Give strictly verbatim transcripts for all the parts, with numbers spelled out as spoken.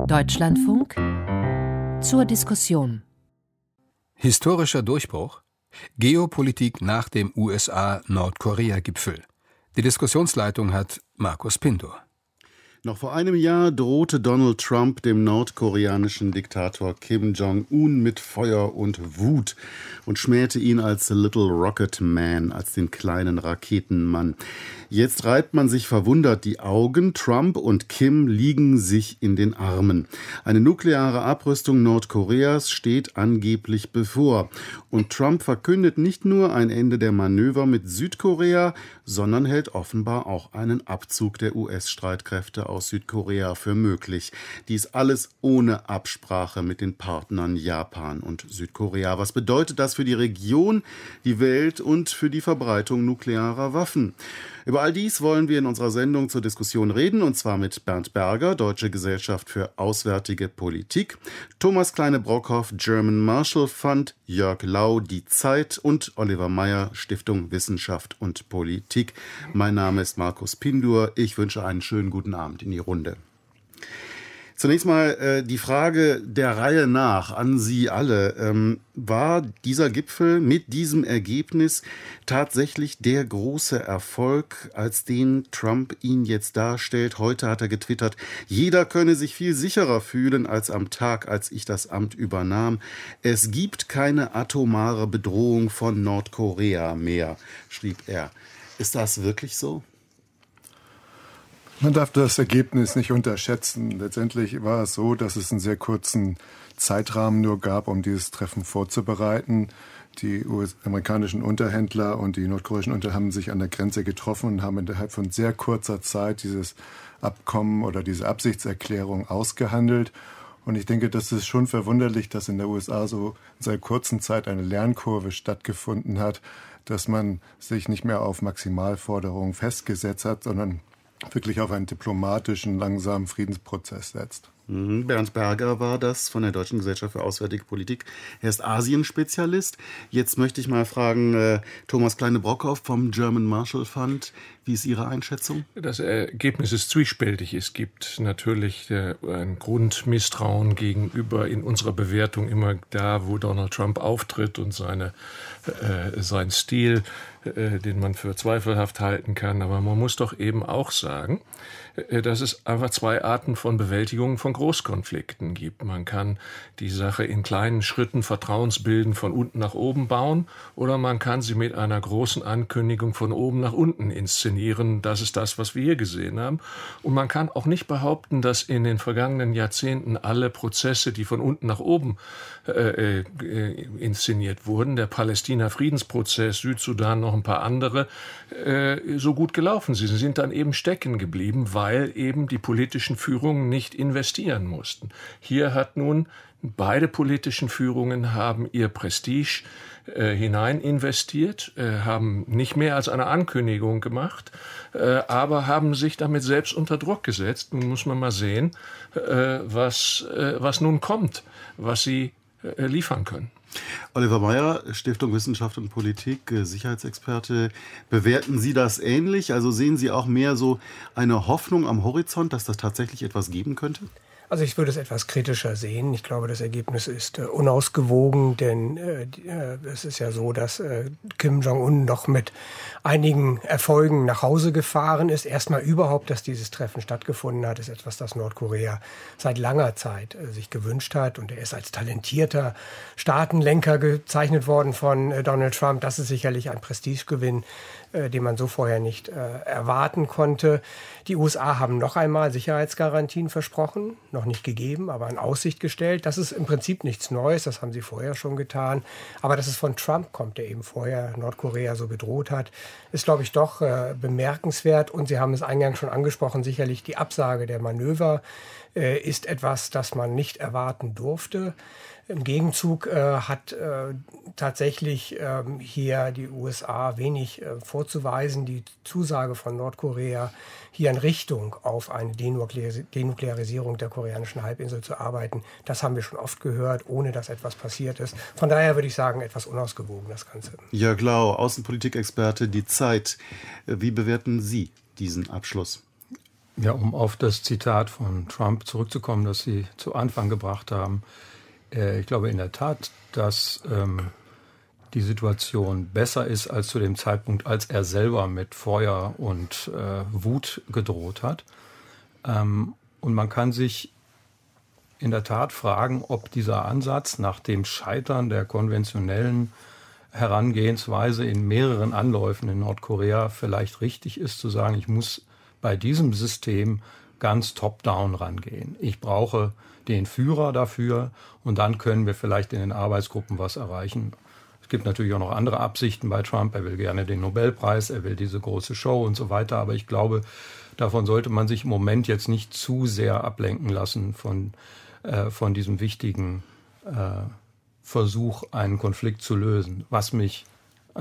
Deutschlandfunk zur Diskussion. Historischer Durchbruch? Geopolitik nach dem U S A-Nordkorea-Gipfel. Die Diskussionsleitung hat Markus Pindor. Noch vor einem Jahr drohte Donald Trump dem nordkoreanischen Diktator Kim Jong-un mit Feuer und Wut und schmähte ihn als The Little Rocket Man, als den kleinen Raketenmann. Jetzt reibt man sich verwundert die Augen. Trump und Kim liegen sich in den Armen. Eine nukleare Abrüstung Nordkoreas steht angeblich bevor. Und Trump verkündet nicht nur ein Ende der Manöver mit Südkorea, sondern hält offenbar auch einen Abzug der U S-Streitkräfte aus Südkorea für möglich. Dies alles ohne Absprache mit den Partnern Japan und Südkorea. Was bedeutet das für die Region, die Welt und für die Verbreitung nuklearer Waffen? Über all dies wollen wir in unserer Sendung zur Diskussion reden, und zwar mit Bernd Berger, Deutsche Gesellschaft für Auswärtige Politik, Thomas Kleine-Brockhoff, German Marshall Fund, Jörg Lau, Die Zeit und Oliver Meyer, Stiftung Wissenschaft und Politik. Mein Name ist Markus Pindor. Ich wünsche einen schönen guten Abend in die Runde. Zunächst mal äh, die Frage der Reihe nach an Sie alle. Ähm, war dieser Gipfel mit diesem Ergebnis tatsächlich der große Erfolg, als den Trump ihn jetzt darstellt? Heute hat er getwittert, jeder könne sich viel sicherer fühlen als am Tag, als ich das Amt übernahm. Es gibt keine atomare Bedrohung von Nordkorea mehr, schrieb er. Ist das wirklich so? Man darf das Ergebnis nicht unterschätzen. Letztendlich war es so, dass es einen sehr kurzen Zeitrahmen nur gab, um dieses Treffen vorzubereiten. Die U S-amerikanischen Unterhändler und die nordkoreanischen Unterhändler haben sich an der Grenze getroffen und haben innerhalb von sehr kurzer Zeit dieses Abkommen oder diese Absichtserklärung ausgehandelt. Und ich denke, das ist schon verwunderlich, dass in der U S A so in sehr kurzen Zeit eine Lernkurve stattgefunden hat, dass man sich nicht mehr auf Maximalforderungen festgesetzt hat, sondern wirklich auf einen diplomatischen, langsamen Friedensprozess setzt. Bernd Berger war das von der Deutschen Gesellschaft für Auswärtige Politik. Er ist Asien-Spezialist. Jetzt möchte ich mal fragen, äh, Thomas Kleine-Brockhoff vom German Marshall Fund. Wie ist Ihre Einschätzung? Das Ergebnis ist zwiespältig. Es gibt natürlich äh, ein Grundmisstrauen gegenüber in unserer Bewertung immer da, wo Donald Trump auftritt und seine, äh, sein Stil, äh, den man für zweifelhaft halten kann. Aber man muss doch eben auch sagen, dass es einfach zwei Arten von Bewältigung von Großkonflikten gibt. Man kann die Sache in kleinen Schritten vertrauensbildend von unten nach oben bauen, oder man kann sie mit einer großen Ankündigung von oben nach unten inszenieren. Das ist das, was wir hier gesehen haben. Und man kann auch nicht behaupten, dass in den vergangenen Jahrzehnten alle Prozesse, die von unten nach oben äh, äh, inszeniert wurden, der Palästina-Friedensprozess, Südsudan, noch ein paar andere, äh, so gut gelaufen sind. Sie sind dann eben stecken geblieben, weil weil eben die politischen Führungen nicht investieren mussten. Hier hat nun beide politischen Führungen haben ihr Prestige äh, hinein investiert, äh, haben nicht mehr als eine Ankündigung gemacht, äh, aber haben sich damit selbst unter Druck gesetzt. Nun muss man mal sehen, äh, was, äh, was nun kommt, was sie äh, liefern können. Oliver Meyer, Stiftung Wissenschaft und Politik, Sicherheitsexperte. Bewerten Sie das ähnlich? Also sehen Sie auch mehr so eine Hoffnung am Horizont, dass das tatsächlich etwas geben könnte? Also ich würde es etwas kritischer sehen. Ich glaube, das Ergebnis ist äh, unausgewogen, denn äh, es ist ja so, dass äh, Kim Jong-un noch mit einigen Erfolgen nach Hause gefahren ist. Erstmal überhaupt, dass dieses Treffen stattgefunden hat, ist etwas, das Nordkorea seit langer Zeit äh, sich gewünscht hat. Und er ist als talentierter Staatenlenker gezeichnet worden von äh, Donald Trump. Das ist sicherlich ein Prestigegewinn, äh, den man so vorher nicht äh, erwarten konnte. Die U S A haben noch einmal Sicherheitsgarantien versprochen, noch nicht gegeben, aber in Aussicht gestellt. Das ist im Prinzip nichts Neues, das haben sie vorher schon getan. Aber dass es von Trump kommt, der eben vorher Nordkorea so bedroht hat, ist, glaube ich, doch äh, bemerkenswert. Und Sie haben es eingangs schon angesprochen, sicherlich die Absage der Manöver äh, ist etwas, das man nicht erwarten durfte. Im Gegenzug äh, hat äh, tatsächlich äh, hier die U S A wenig äh, vorzuweisen. Die Zusage von Nordkorea, hier in Richtung auf eine Denuklearis- Denuklearisierung der koreanischen Halbinsel zu arbeiten, das haben wir schon oft gehört, ohne dass etwas passiert ist. Von daher würde ich sagen, etwas unausgewogen das Ganze. Jörg Lau, Außenpolitikexperte, Die Zeit. Wie bewerten Sie diesen Abschluss? Ja, um auf das Zitat von Trump zurückzukommen, das Sie zu Anfang gebracht haben. Äh, ich glaube in der Tat, dass ähm, die Situation besser ist als zu dem Zeitpunkt, als er selber mit Feuer und äh, Wut gedroht hat. Ähm, und man kann sich in der Tat fragen, ob dieser Ansatz nach dem Scheitern der konventionellen Herangehensweise in mehreren Anläufen in Nordkorea vielleicht richtig ist, zu sagen, ich muss bei diesem System ganz top-down rangehen. Ich brauche den Führer dafür und dann können wir vielleicht in den Arbeitsgruppen was erreichen. Es gibt natürlich auch noch andere Absichten bei Trump. Er will gerne den Nobelpreis, er will diese große Show und so weiter. Aber ich glaube, davon sollte man sich im Moment jetzt nicht zu sehr ablenken lassen von, äh, von diesem wichtigen äh, Versuch, einen Konflikt zu lösen. Was mich äh,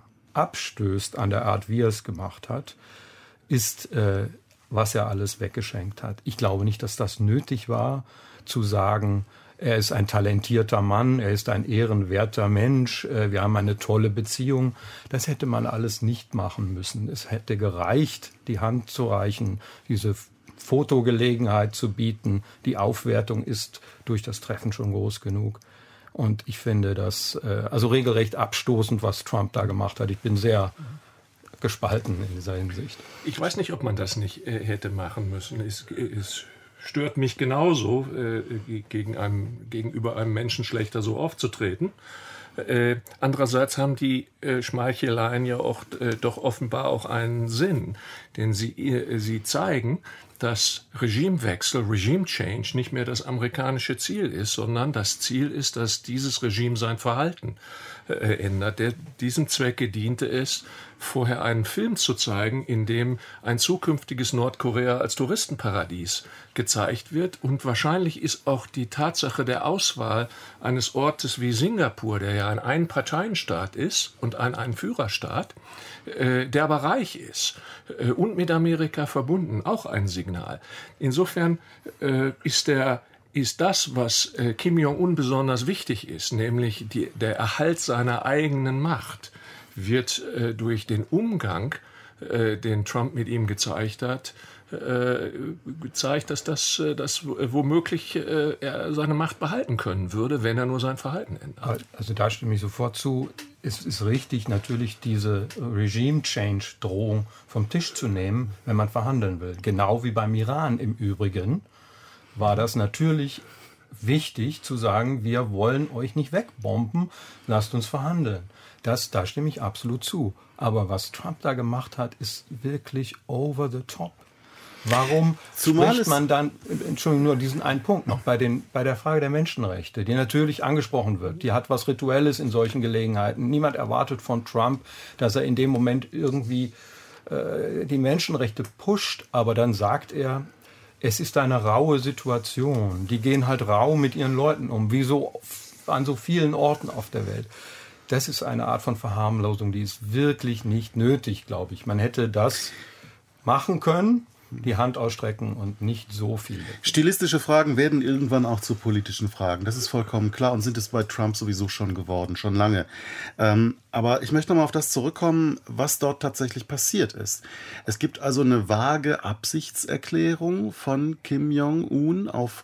abstößt an der Art, wie er es gemacht hat, ist, äh, was er alles weggeschenkt hat. Ich glaube nicht, dass das nötig war, zu sagen, er ist ein talentierter Mann, er ist ein ehrenwerter Mensch, äh, wir haben eine tolle Beziehung. Das hätte man alles nicht machen müssen. Es hätte gereicht, die Hand zu reichen, diese Fotogelegenheit zu bieten. Die Aufwertung ist durch das Treffen schon groß genug. Und ich finde das äh, also regelrecht abstoßend, was Trump da gemacht hat. Ich bin sehr gespalten in dieser Hinsicht. Ich weiß nicht, ob man das nicht äh, hätte machen müssen. Es, es stört mich genauso, äh, gegen einem, gegenüber einem Menschen schlechter so aufzutreten. Äh, andererseits haben die äh, Schmeicheleien ja auch äh, doch offenbar auch einen Sinn, denn sie, äh, sie zeigen, dass Regimewechsel, Regime Change nicht mehr das amerikanische Ziel ist, sondern das Ziel ist, dass dieses Regime sein Verhalten äh, ändert. Der, diesem Zwecke diente es, vorher einen Film zu zeigen, in dem ein zukünftiges Nordkorea als Touristenparadies gezeigt wird. Und wahrscheinlich ist auch die Tatsache der Auswahl eines Ortes wie Singapur, der ja ein Einparteienstaat ist und ein Einführerstaat, äh, der aber reich ist äh, und mit Amerika verbunden, auch ein Signal. Insofern äh, ist der ist das, was äh, Kim Jong-un besonders wichtig ist, nämlich die, der Erhalt seiner eigenen Macht, wird äh, durch den Umgang, äh, den Trump mit ihm gezeigt hat, äh, gezeigt, dass das äh, dass womöglich äh, er seine Macht behalten können würde, wenn er nur sein Verhalten ändert. Also da stimme ich sofort zu. Es ist richtig, natürlich diese Regime-Change-Drohung vom Tisch zu nehmen, wenn man verhandeln will. Genau wie beim Iran im Übrigen war das natürlich wichtig zu sagen, wir wollen euch nicht wegbomben, lasst uns verhandeln. Das, da stimme ich absolut zu. Aber was Trump da gemacht hat, ist wirklich over the top. Warum Zumal spricht man dann, Entschuldigung, nur diesen einen Punkt noch, bei, den, bei der Frage der Menschenrechte, die natürlich angesprochen wird. Die hat was Rituelles in solchen Gelegenheiten. Niemand erwartet von Trump, dass er in dem Moment irgendwie äh, die Menschenrechte pusht. Aber dann sagt er, es ist eine raue Situation. Die gehen halt rau mit ihren Leuten um, wie so an so vielen Orten auf der Welt. Das ist eine Art von Verharmlosung, die ist wirklich nicht nötig, glaube ich. Man hätte das machen können, die Hand ausstrecken und nicht so viel. Stilistische Fragen werden irgendwann auch zu politischen Fragen. Das ist vollkommen klar und sind es bei Trump sowieso schon geworden, schon lange. Ähm, aber ich möchte nochmal auf das zurückkommen, was dort tatsächlich passiert ist. Es gibt also eine vage Absichtserklärung von Kim Jong-un auf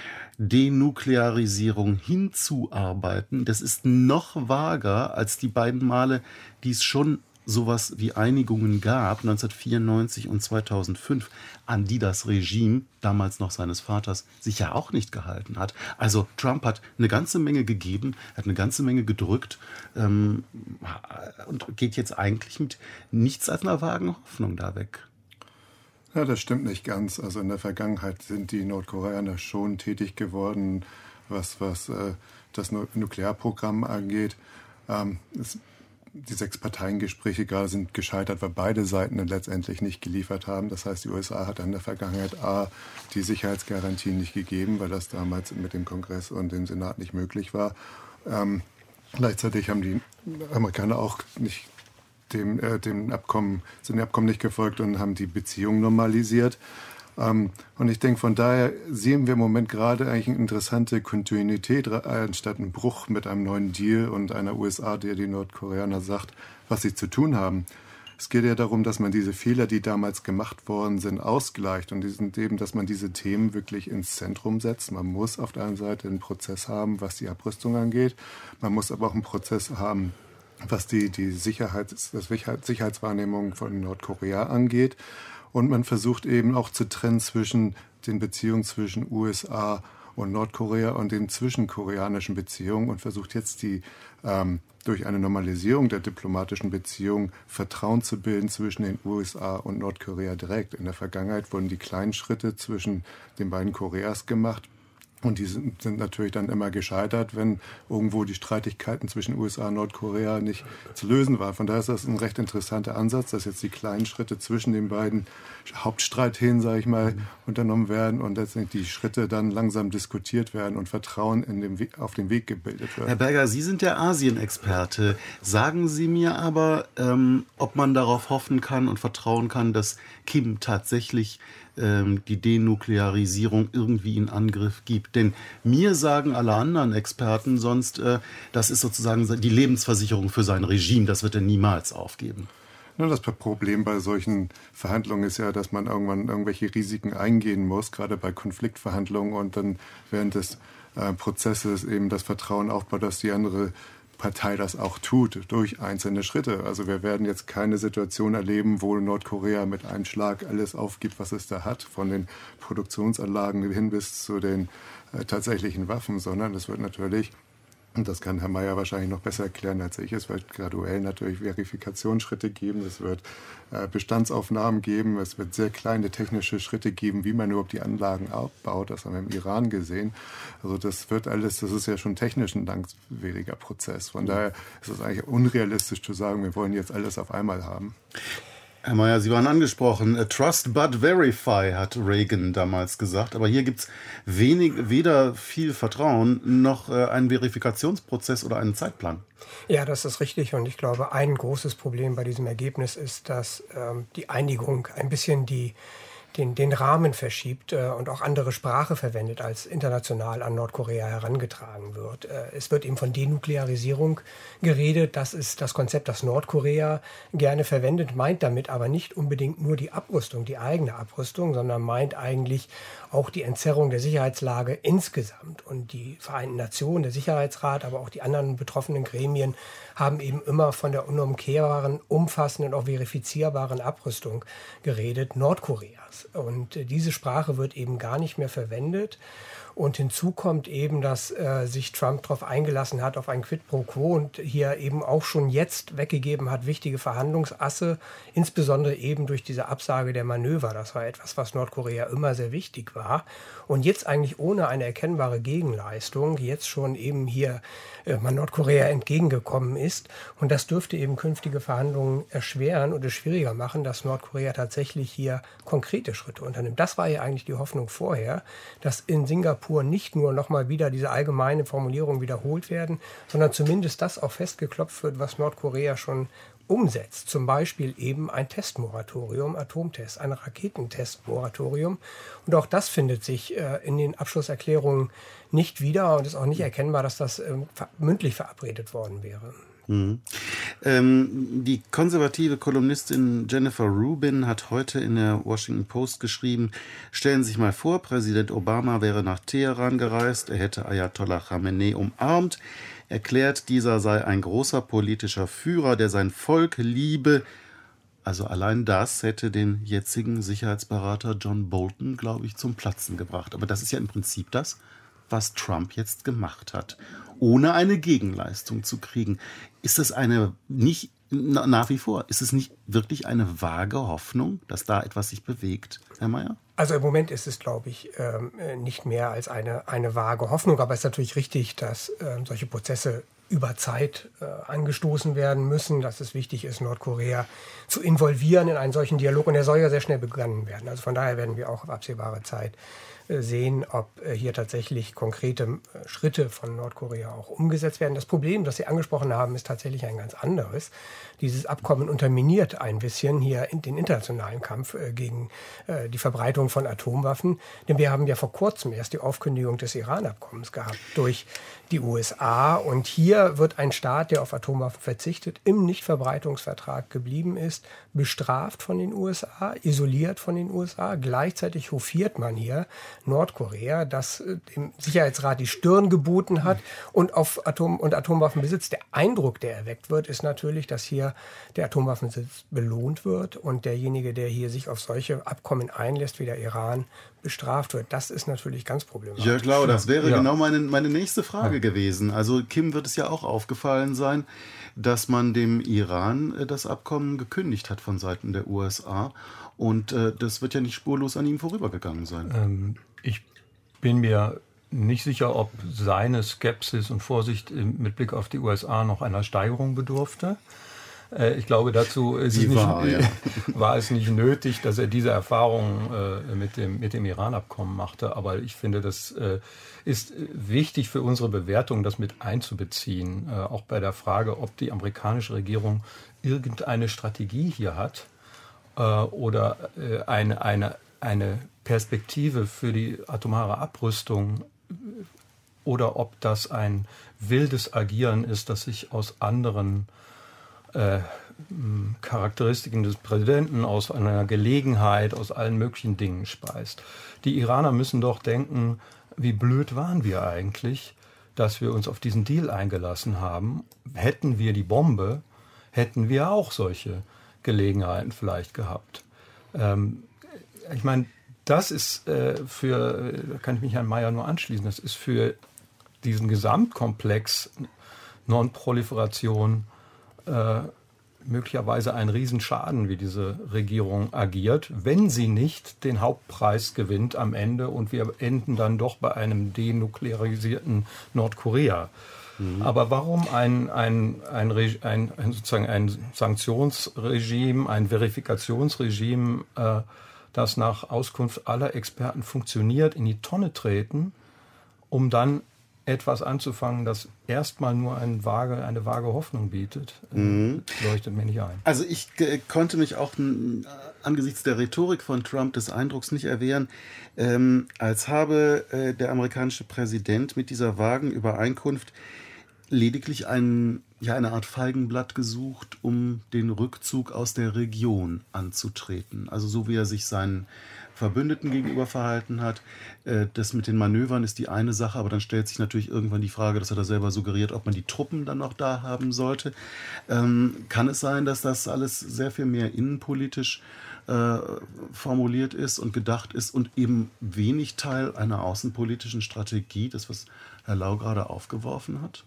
Denuklearisierung hinzuarbeiten. Das ist noch vager als die beiden Male, die es schon sowas wie Einigungen gab, neunzehnhundertvierundneunzig und zweitausendfünf, an die das Regime, damals noch seines Vaters, sich ja auch nicht gehalten hat. Also Trump hat eine ganze Menge gegeben, hat eine ganze Menge gedrückt ähm, und geht jetzt eigentlich mit nichts als einer vagen Hoffnung da weg. Ja, das stimmt nicht ganz. Also in der Vergangenheit sind die Nordkoreaner schon tätig geworden, was, was äh, das Nuklearprogramm angeht. Ähm, es, die Sechs-Parteien-Gespräche gerade sind gescheitert, weil beide Seiten dann letztendlich nicht geliefert haben. Das heißt, die U S A hat in der Vergangenheit A, die Sicherheitsgarantien nicht gegeben, weil das damals mit dem Kongress und dem Senat nicht möglich war. Ähm, gleichzeitig haben die Amerikaner auch nicht dem, äh, dem Abkommen, sind dem Abkommen nicht gefolgt und haben die Beziehungen normalisiert. Ähm, und ich denke, von daher sehen wir im Moment gerade eigentlich eine interessante Kontinuität, anstatt einen Bruch mit einem neuen Deal und einer U S A, der die Nordkoreaner sagt, was sie zu tun haben. Es geht ja darum, dass man diese Fehler, die damals gemacht worden sind, ausgleicht und die sind eben, dass man diese Themen wirklich ins Zentrum setzt. Man muss auf der einen Seite einen Prozess haben, was die Abrüstung angeht. Man muss aber auch einen Prozess haben, was die, die Sicherheits, das Sicherheitswahrnehmung von Nordkorea angeht. Und man versucht eben auch zu trennen zwischen den Beziehungen zwischen U S A und Nordkorea und den zwischenkoreanischen Beziehungen und versucht jetzt die ähm, durch eine Normalisierung der diplomatischen Beziehungen Vertrauen zu bilden zwischen den U S A und Nordkorea direkt. In der Vergangenheit wurden die kleinen Schritte zwischen den beiden Koreas gemacht. Und die sind, sind natürlich dann immer gescheitert, wenn irgendwo die Streitigkeiten zwischen U S A und Nordkorea nicht zu lösen waren. Von daher ist das ein recht interessanter Ansatz, dass jetzt die kleinen Schritte zwischen den beiden Hauptstreithähnen, sage ich mal, mhm. unternommen werden und letztendlich die Schritte dann langsam diskutiert werden und Vertrauen in dem We- auf dem Weg gebildet wird. Herr Berger, Sie sind der Asien-Experte. Sagen Sie mir aber, ähm, ob man darauf hoffen kann und vertrauen kann, dass Kim tatsächlich die Denuklearisierung irgendwie in Angriff gibt. Denn mir sagen alle anderen Experten sonst, äh, das ist sozusagen die Lebensversicherung für sein Regime. Das wird er niemals aufgeben. Ja, das Problem bei solchen Verhandlungen ist ja, dass man irgendwann irgendwelche Risiken eingehen muss, gerade bei Konfliktverhandlungen und dann während des äh, Prozesses eben das Vertrauen aufbaut, dass die andere Partei das auch tut, durch einzelne Schritte. Also wir werden jetzt keine Situation erleben, wo Nordkorea mit einem Schlag alles aufgibt, was es da hat, von den Produktionsanlagen hin bis zu den äh, tatsächlichen Waffen, sondern es wird natürlich, und das kann Herr Mayer wahrscheinlich noch besser erklären als ich, es wird graduell natürlich Verifikationsschritte geben, es wird äh, Bestandsaufnahmen geben, es wird sehr kleine technische Schritte geben, wie man überhaupt die Anlagen aufbaut, das haben wir im Iran gesehen. Also das wird alles, das ist ja schon technisch ein langwieriger Prozess. Von daher ist es eigentlich unrealistisch zu sagen, wir wollen jetzt alles auf einmal haben. Herr Mayer, Sie waren angesprochen. Trust but verify, hat Reagan damals gesagt. Aber hier gibt es wenig, weder viel Vertrauen noch äh, einen Verifikationsprozess oder einen Zeitplan. Ja, das ist richtig. Und ich glaube, ein großes Problem bei diesem Ergebnis ist, dass ähm, die Einigung ein bisschen die Den, den Rahmen verschiebt äh, und auch andere Sprache verwendet, als international an Nordkorea herangetragen wird. Äh, es wird eben von Denuklearisierung geredet. Das ist das Konzept, das Nordkorea gerne verwendet, meint damit aber nicht unbedingt nur die Abrüstung, die eigene Abrüstung, sondern meint eigentlich auch die Entzerrung der Sicherheitslage insgesamt. Und die Vereinten Nationen, der Sicherheitsrat, aber auch die anderen betroffenen Gremien haben eben immer von der unumkehrbaren, umfassenden, auch verifizierbaren Abrüstung geredet, Nordkoreas. Und äh, diese Sprache wird eben gar nicht mehr verwendet. Und hinzu kommt eben, dass äh, sich Trump darauf eingelassen hat, auf ein Quid pro Quo und hier eben auch schon jetzt weggegeben hat, wichtige Verhandlungsasse, insbesondere eben durch diese Absage der Manöver. Das war etwas, was Nordkorea immer sehr wichtig war. Und jetzt eigentlich ohne eine erkennbare Gegenleistung, jetzt schon eben hier äh, man Nordkorea entgegengekommen ist. Und das dürfte eben künftige Verhandlungen erschweren und es schwieriger machen, dass Nordkorea tatsächlich hier konkrete Schritte unternimmt. Das war ja eigentlich die Hoffnung vorher, dass in Singapur nicht nur nochmal wieder diese allgemeine Formulierung wiederholt werden, sondern zumindest das auch festgeklopft wird, was Nordkorea schon umsetzt. Zum Beispiel eben ein Testmoratorium, Atomtest, ein Raketentestmoratorium. Und auch das findet sich äh, in den Abschlusserklärungen nicht wieder und ist auch nicht erkennbar, dass das äh, mündlich verabredet worden wäre. Mhm. Ähm, die konservative Kolumnistin Jennifer Rubin hat heute in der Washington Post geschrieben, stellen Sie sich mal vor, Präsident Obama wäre nach Teheran gereist, er hätte Ayatollah Khamenei umarmt, erklärt, dieser sei ein großer politischer Führer, der sein Volk liebe. Also allein das hätte den jetzigen Sicherheitsberater John Bolton, glaube ich, zum Platzen gebracht. Aber das ist ja im Prinzip das, was Trump jetzt gemacht hat, ohne eine Gegenleistung zu kriegen. Ist das eine nicht, na, nach wie vor, ist es nicht wirklich eine vage Hoffnung, dass da etwas sich bewegt, Herr Mayer? Also im Moment ist es, glaube ich, ähm, nicht mehr als eine, eine vage Hoffnung. Aber es ist natürlich richtig, dass ähm, solche Prozesse über Zeit äh, angestoßen werden müssen, dass es wichtig ist, Nordkorea zu involvieren in einen solchen Dialog. Und der soll ja sehr schnell begonnen werden. Also von daher werden wir auch auf absehbare Zeit sehen, ob hier tatsächlich konkrete Schritte von Nordkorea auch umgesetzt werden. Das Problem, das Sie angesprochen haben, ist tatsächlich ein ganz anderes. Dieses Abkommen unterminiert ein bisschen hier in den internationalen Kampf gegen die Verbreitung von Atomwaffen. Denn wir haben ja vor kurzem erst die Aufkündigung des Iran-Abkommens gehabt durch die U S A. Und hier wird ein Staat, der auf Atomwaffen verzichtet, im Nichtverbreitungsvertrag geblieben ist, bestraft von den U S A, isoliert von den U S A. Gleichzeitig hofiert man hier Nordkorea, das dem Sicherheitsrat die Stirn geboten hat und auf Atom- und Atomwaffenbesitz. Der Eindruck, der erweckt wird, ist natürlich, dass hier der Atomwaffenbesitz belohnt wird und derjenige, der hier sich auf solche Abkommen einlässt, wie der Iran, bestraft wird. Das ist natürlich ganz problematisch. Ja, klar, das wäre ja. genau meine, meine nächste Frage ja. gewesen. Also Kim wird es ja auch aufgefallen sein, dass man dem Iran äh, das Abkommen gekündigt hat von Seiten der U S A. Und äh, das wird ja nicht spurlos an ihm vorübergegangen sein. Ähm, ich bin mir nicht sicher, ob seine Skepsis und Vorsicht mit Blick auf die U S A noch einer Steigerung bedurfte. Ich glaube, dazu ist es nicht, war, ja. war es nicht nötig, dass er diese Erfahrung äh, mit dem, mit dem Iran-Abkommen machte. Aber ich finde, das äh, ist wichtig für unsere Bewertung, das mit einzubeziehen. Äh, auch bei der Frage, ob die amerikanische Regierung irgendeine Strategie hier hat äh, oder äh, eine, eine, eine Perspektive für die atomare Abrüstung oder ob das ein wildes Agieren ist, das sich aus anderen Äh, Charakteristiken des Präsidenten, aus einer Gelegenheit, aus allen möglichen Dingen speist. Die Iraner müssen doch denken, wie blöd waren wir eigentlich, dass wir uns auf diesen Deal eingelassen haben. Hätten wir die Bombe, hätten wir auch solche Gelegenheiten vielleicht gehabt. Ähm, ich meine, das ist äh, für, da kann ich mich Herrn Mayer nur anschließen, das ist für diesen Gesamtkomplex Non-Proliferation Äh, möglicherweise ein Riesenschaden, wie diese Regierung agiert, wenn sie nicht den Hauptpreis gewinnt am Ende und wir enden dann doch bei einem denuklearisierten Nordkorea. Mhm. Aber warum ein, ein, ein, ein, ein, sozusagen ein Sanktionsregime, ein Verifikationsregime, äh, das nach Auskunft aller Experten funktioniert, in die Tonne treten, um dann etwas anzufangen, das erstmal nur ein vage, eine vage Hoffnung bietet, mhm. leuchtet mir nicht ein. Also ich äh, konnte mich auch n, angesichts der Rhetorik von Trump des Eindrucks nicht erwehren, ähm, als habe äh, der amerikanische Präsident mit dieser vagen Übereinkunft lediglich ein, ja, eine Art Feigenblatt gesucht, um den Rückzug aus der Region anzutreten. Also so wie er sich seinen Verbündeten gegenüber verhalten hat. Das mit den Manövern ist die eine Sache, aber dann stellt sich natürlich irgendwann die Frage, das hat er selber suggeriert, ob man die Truppen dann noch da haben sollte. Ähm, kann es sein, dass das alles sehr viel mehr innenpolitisch äh, formuliert ist und gedacht ist und eben wenig Teil einer außenpolitischen Strategie, das was Herr Lau gerade aufgeworfen hat?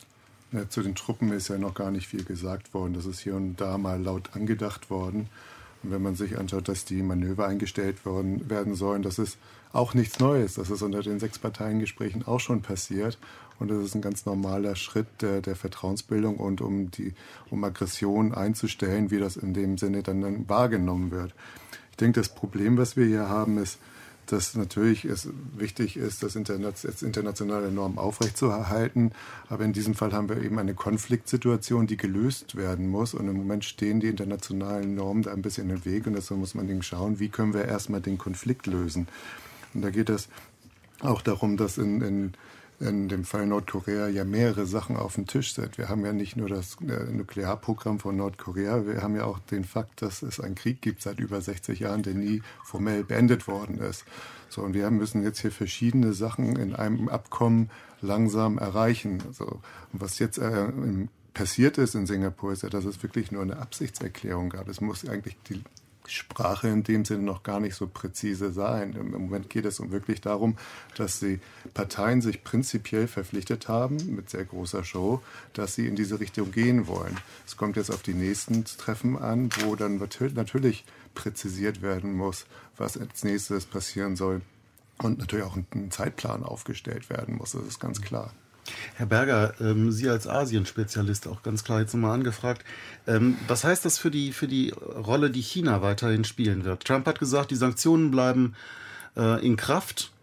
Ja, zu den Truppen ist ja noch gar nicht viel gesagt worden. Das ist hier und da mal laut angedacht worden. Und wenn man sich anschaut, dass die Manöver eingestellt worden, werden sollen, das ist auch nichts Neues. Das ist unter den Sechs-Parteien-Gesprächen auch schon passiert. Und das ist ein ganz normaler Schritt der, der Vertrauensbildung und um, die, um Aggression einzustellen, wie das in dem Sinne dann, dann wahrgenommen wird. Ich denke, das Problem, was wir hier haben, ist, dass natürlich es wichtig ist, das internationale Normen aufrechtzuerhalten. Aber in diesem Fall haben wir eben eine Konfliktsituation, die gelöst werden muss. Und im Moment stehen die internationalen Normen da ein bisschen im Weg. Und deshalb muss man eben schauen, wie können wir erstmal den Konflikt lösen. Und da geht es auch darum, dass in, in in dem Fall Nordkorea ja mehrere Sachen auf dem Tisch sind. Wir haben ja nicht nur das äh, Nuklearprogramm von Nordkorea, wir haben ja auch den Fakt, dass es einen Krieg gibt seit über sechzig Jahren, der nie formell beendet worden ist. So, und wir müssen jetzt hier verschiedene Sachen in einem Abkommen langsam erreichen. Also, und was jetzt äh, passiert ist in Singapur, ist ja, dass es wirklich nur eine Absichtserklärung gab. Es muss eigentlich die Sprache in dem Sinne noch gar nicht so präzise sein. Im Moment geht es um wirklich darum, dass die Parteien sich prinzipiell verpflichtet haben, mit sehr großer Show, dass sie in diese Richtung gehen wollen. Es kommt jetzt auf die nächsten Treffen an, wo dann natürlich präzisiert werden muss, was als nächstes passieren soll. Und natürlich auch ein Zeitplan aufgestellt werden muss, das ist ganz klar. Herr Berger, ähm, Sie als Asien-Spezialist auch ganz klar jetzt nochmal angefragt. Ähm, was heißt das für die, für die Rolle, die China weiterhin spielen wird? Trump hat gesagt, die Sanktionen bleiben äh, in Kraft.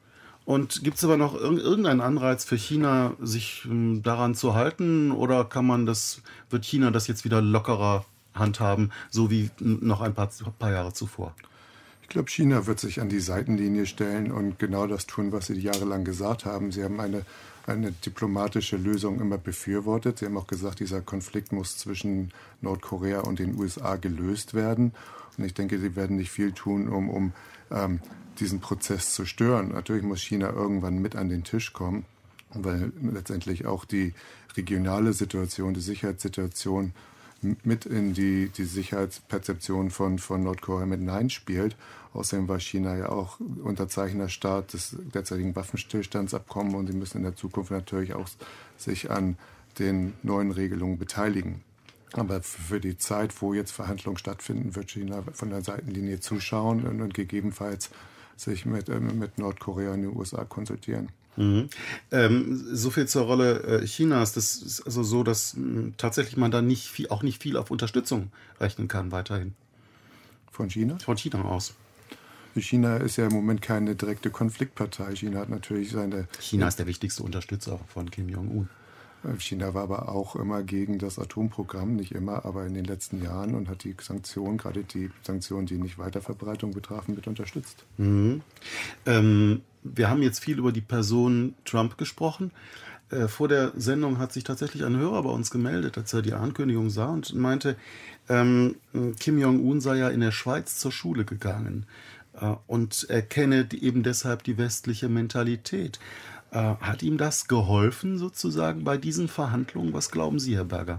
Und gibt es aber noch irgendeinen Anreiz für China, sich ähm, daran zu halten? Oder kann man das, wird China das jetzt wieder lockerer handhaben, so wie noch ein paar, paar Jahre zuvor? Ich glaube, China wird sich an die Seitenlinie stellen und genau das tun, was sie jahrelang gesagt haben. Sie haben eine, eine diplomatische Lösung immer befürwortet. Sie haben auch gesagt, dieser Konflikt muss zwischen Nordkorea und den U S A gelöst werden. Und ich denke, sie werden nicht viel tun, um, um ähm, diesen Prozess zu stören. Natürlich muss China irgendwann mit an den Tisch kommen, weil letztendlich auch die regionale Situation, die Sicherheitssituation mit in die, die Sicherheitsperzeption von, von Nordkorea mit hineinspielt. Außerdem war China ja auch Unterzeichnerstaat des derzeitigen Waffenstillstandsabkommens und sie müssen in der Zukunft natürlich auch sich an den neuen Regelungen beteiligen. Aber für die Zeit, wo jetzt Verhandlungen stattfinden, wird China von der Seitenlinie zuschauen und, und gegebenenfalls sich mit, äh, mit Nordkorea und den U S A konsultieren. Mhm. Ähm, so viel zur Rolle äh, Chinas. Das ist also so, dass mh, tatsächlich man da nicht viel, auch nicht viel auf Unterstützung rechnen kann weiterhin. Von China? Von China aus. China ist ja im Moment keine direkte Konfliktpartei. China hat natürlich seine... China ist der wichtigste Unterstützer von Kim Jong-un. China war aber auch immer gegen das Atomprogramm, nicht immer, aber in den letzten Jahren und hat die Sanktionen, gerade die Sanktionen, die nicht Weiterverbreitung betrafen, mit unterstützt. Mhm. Ähm, wir haben jetzt viel über die Person Trump gesprochen. Äh, vor der Sendung hat sich tatsächlich ein Hörer bei uns gemeldet, als er die Ankündigung sah und meinte, ähm, Kim Jong-un sei ja in der Schweiz zur Schule gegangen äh, und er kenne eben deshalb die westliche Mentalität. Hat ihm das geholfen, sozusagen, bei diesen Verhandlungen? Was glauben Sie, Herr Berger?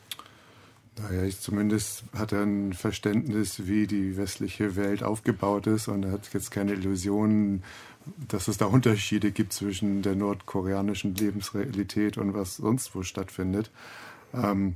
Naja, ich, zumindest hat er ein Verständnis, wie die westliche Welt aufgebaut ist und er hat jetzt keine Illusionen, dass es da Unterschiede gibt zwischen der nordkoreanischen Lebensrealität und was sonst wo stattfindet. Ähm,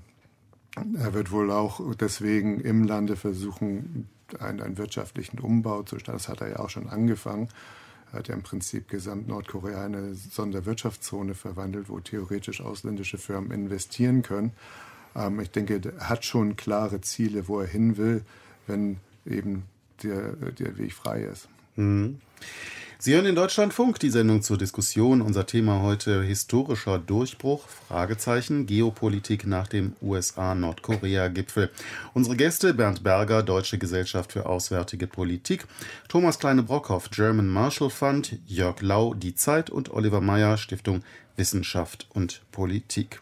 er wird wohl auch deswegen im Lande versuchen, einen, einen wirtschaftlichen Umbau zu starten. Das hat er ja auch schon angefangen. Er hat ja im Prinzip gesamt Nordkorea eine Sonderwirtschaftszone verwandelt, wo theoretisch ausländische Firmen investieren können. Ähm, ich denke, er hat schon klare Ziele, wo er hin will, wenn eben der, der Weg frei ist. Mhm. Sie hören in Deutschlandfunk die Sendung zur Diskussion. Unser Thema heute: historischer Durchbruch, Fragezeichen, Geopolitik nach dem U S A-Nordkorea-Gipfel. Unsere Gäste: Bernd Berger, Deutsche Gesellschaft für Auswärtige Politik, Thomas Kleine-Brockhoff, German Marshall Fund, Jörg Lau, Die Zeit und Oliver Meyer, Stiftung Wissenschaft und Politik.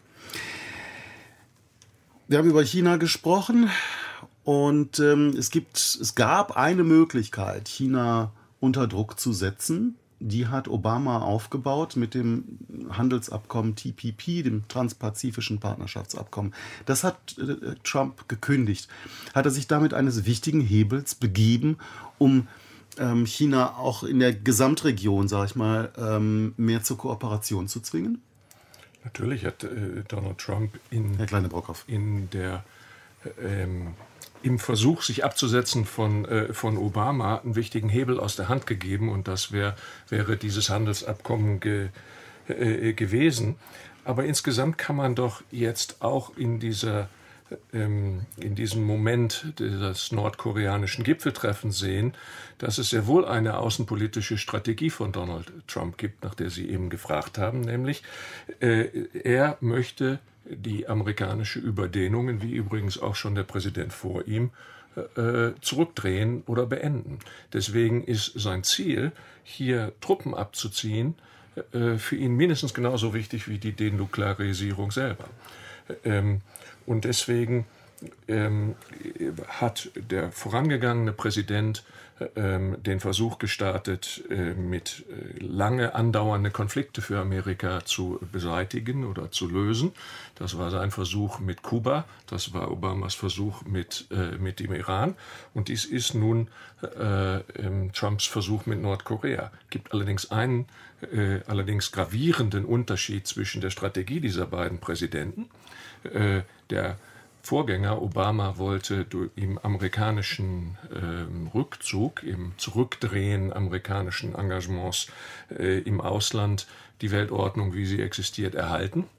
Wir haben über China gesprochen und ähm, es gibt, es gab eine Möglichkeit, China unter Druck zu setzen. Die hat Obama aufgebaut mit dem Handelsabkommen T P P, dem Transpazifischen Partnerschaftsabkommen. Das hat äh, Trump gekündigt. Hat er sich damit eines wichtigen Hebels begeben, um ähm, China auch in der Gesamtregion, sag ich mal, ähm, mehr zur Kooperation zu zwingen? Natürlich hat äh, Donald Trump in, Herr Kleine-Brockhoff. in der ähm, im Versuch, sich abzusetzen von, äh, von Obama, einen wichtigen Hebel aus der Hand gegeben. Und das wär, wäre dieses Handelsabkommen ge, äh, gewesen. Aber insgesamt kann man doch jetzt auch in, dieser, ähm, in diesem Moment des nordkoreanischen Gipfeltreffens sehen, dass es sehr wohl eine außenpolitische Strategie von Donald Trump gibt, nach der Sie eben gefragt haben. Nämlich, äh, er möchte die amerikanische Überdehnungen, wie übrigens auch schon der Präsident vor ihm, äh, zurückdrehen oder beenden. Deswegen ist sein Ziel, hier Truppen abzuziehen, äh, für ihn mindestens genauso wichtig wie die Denuklearisierung selber. Ähm, und deswegen ähm, hat der vorangegangene Präsident ähm, den Versuch gestartet, äh, mit äh, lange andauernde Konflikte für Amerika zu beseitigen oder zu lösen. Das war sein Versuch mit Kuba, das war Obamas Versuch mit, äh, mit dem Iran und dies ist nun äh, äh, Trumps Versuch mit Nordkorea. Es gibt allerdings einen äh, allerdings gravierenden Unterschied zwischen der Strategie dieser beiden Präsidenten. Äh, der Vorgänger Obama wollte im amerikanischen äh, Rückzug, im Zurückdrehen amerikanischen Engagements äh, im Ausland die Weltordnung, wie sie existiert, erhalten.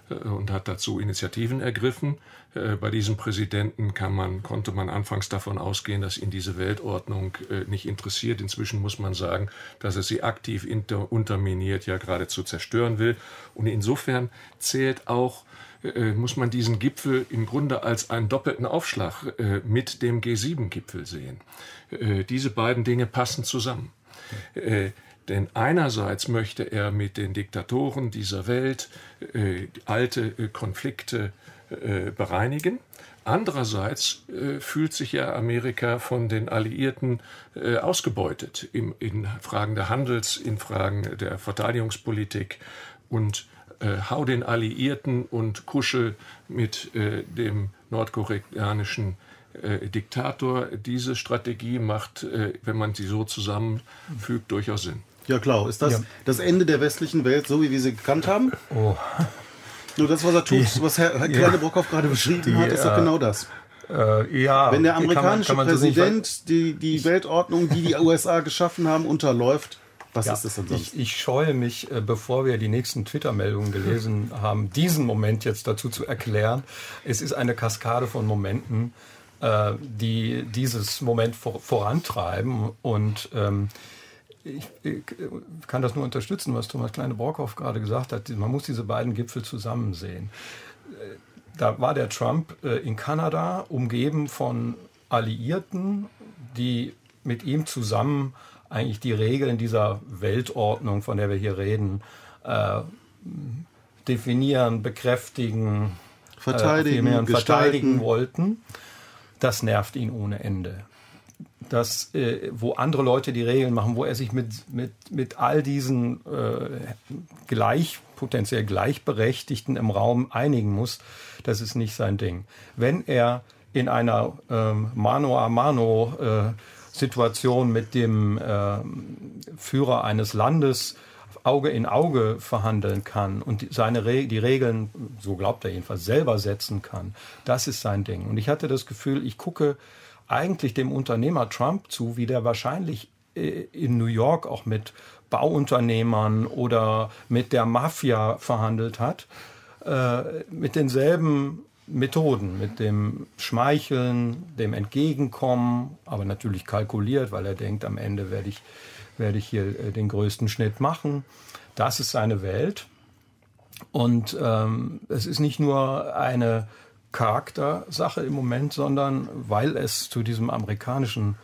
und hat dazu Initiativen ergriffen. Bei diesem Präsidenten kann man, konnte man anfangs davon ausgehen, dass ihn diese Weltordnung nicht interessiert. Inzwischen muss man sagen, dass er sie aktiv inter, unterminiert, ja geradezu zerstören will. Und insofern zählt auch, muss man diesen Gipfel im Grunde als einen doppelten Aufschlag mit dem G sieben Gipfel sehen. Diese beiden Dinge passen zusammen. Denn einerseits möchte er mit den Diktatoren dieser Welt äh, alte äh, Konflikte äh, bereinigen. Andererseits äh, fühlt sich ja Amerika von den Alliierten äh, ausgebeutet im, in Fragen der Handels-, in Fragen der Verteidigungspolitik. Und äh, hau den Alliierten und kuschel mit äh, dem nordkoreanischen äh, Diktator. Diese Strategie macht, äh, wenn man sie so zusammenfügt, durchaus Sinn. Ja, klar. Ist das ja das Ende der westlichen Welt, so wie wir sie gekannt haben? Oh. Nur das, was er tut, die, was Herr, Herr ja. Kleine-Brockhoff gerade beschrieben die, hat, ist doch genau das. Äh, ja, wenn der amerikanische kann man, kann man Präsident so die, die Weltordnung, die die U S A geschaffen haben, unterläuft, was ja, ist das denn sonst? Ich, ich scheue mich, bevor wir die nächsten Twitter-Meldungen gelesen haben, diesen Moment jetzt dazu zu erklären. Es ist eine Kaskade von Momenten, die dieses Moment vor, vorantreiben und ähm, Ich, ich kann das nur unterstützen, was Thomas Kleine-Brockhoff gerade gesagt hat. Man muss diese beiden Gipfel zusammen sehen. Da war der Trump in Kanada umgeben von Alliierten, die mit ihm zusammen eigentlich die Regeln dieser Weltordnung, von der wir hier reden, äh, definieren, bekräftigen, verteidigen, äh, verteidigen wollten. Das nervt ihn ohne Ende. Das, äh, wo andere Leute die Regeln machen, wo er sich mit, mit, mit all diesen äh, gleich, potenziell Gleichberechtigten im Raum einigen muss, das ist nicht sein Ding. Wenn er in einer ähm, Mano-a-Mano-Situation äh, mit dem äh, Führer eines Landes Auge in Auge verhandeln kann und die, seine Re- die Regeln, so glaubt er jedenfalls, selber setzen kann, das ist sein Ding. Und ich hatte das Gefühl, ich gucke eigentlich dem Unternehmer Trump zu, wie der wahrscheinlich äh, in New York auch mit Bauunternehmern oder mit der Mafia verhandelt hat, äh, mit denselben Methoden, mit dem Schmeicheln, dem Entgegenkommen, aber natürlich kalkuliert, weil er denkt, am Ende werde ich, werde ich hier äh, den größten Schnitt machen. Das ist seine Welt. Und ähm, es ist nicht nur eine Charaktersache im Moment, sondern weil es zu diesem amerikanischen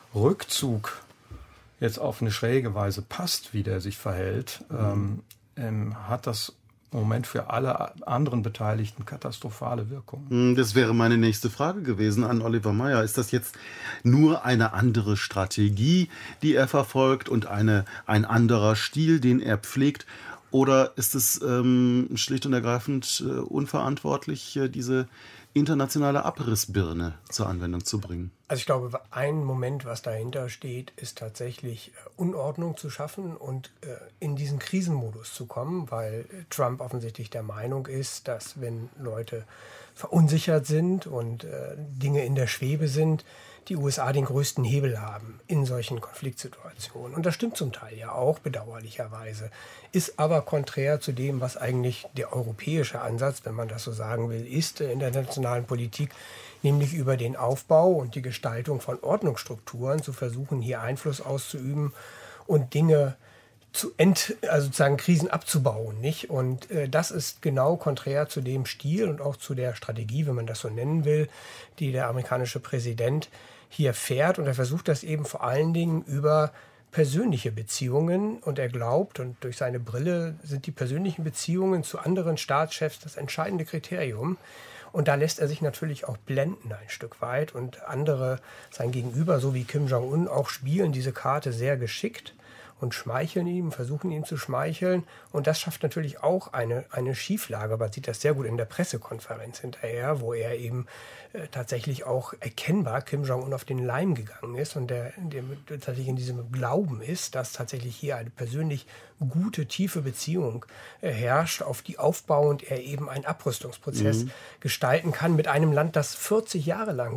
Rückzug jetzt auf eine schräge Weise passt, wie der sich verhält, mhm. ähm, hat das im Moment für alle anderen Beteiligten katastrophale Wirkung. Das wäre meine nächste Frage gewesen an Oliver Meyer. Ist das jetzt nur eine andere Strategie, die er verfolgt und eine, ein anderer Stil, den er pflegt? Oder ist es ähm, schlicht und ergreifend äh, unverantwortlich, äh, diese internationale Abrissbirne zur Anwendung zu bringen? Also ich glaube, ein Moment, was dahinter steht, ist tatsächlich Unordnung zu schaffen und äh, in diesen Krisenmodus zu kommen, weil Trump offensichtlich der Meinung ist, dass wenn Leute verunsichert sind und äh, Dinge in der Schwebe sind, die U S A den größten Hebel haben in solchen Konfliktsituationen. Und das stimmt zum Teil ja auch, bedauerlicherweise. Ist aber konträr zu dem, was eigentlich der europäische Ansatz, wenn man das so sagen will, ist in der internationalen Politik, nämlich über den Aufbau und die Gestaltung von Ordnungsstrukturen zu versuchen, hier Einfluss auszuüben und Dinge zu ent, also sozusagen Krisen abzubauen, nicht? Und äh, das ist genau konträr zu dem Stil und auch zu der Strategie, wenn man das so nennen will, die der amerikanische Präsident hier fährt. Und er versucht das eben vor allen Dingen über persönliche Beziehungen. Und er glaubt, und durch seine Brille sind die persönlichen Beziehungen zu anderen Staatschefs das entscheidende Kriterium. Und da lässt er sich natürlich auch blenden ein Stück weit. Und andere, sein Gegenüber, so wie Kim Jong-un, auch spielen diese Karte sehr geschickt und schmeicheln ihm, versuchen ihm zu schmeicheln. Und das schafft natürlich auch eine, eine Schieflage. Man sieht das sehr gut in der Pressekonferenz hinterher, wo er eben äh, tatsächlich auch erkennbar Kim Jong-un auf den Leim gegangen ist und der, der tatsächlich in diesem Glauben ist, dass tatsächlich hier eine persönlich gute, tiefe Beziehung äh, herrscht, auf die aufbauend er eben einen Abrüstungsprozess mhm. gestalten kann mit einem Land, das vierzig Jahre lang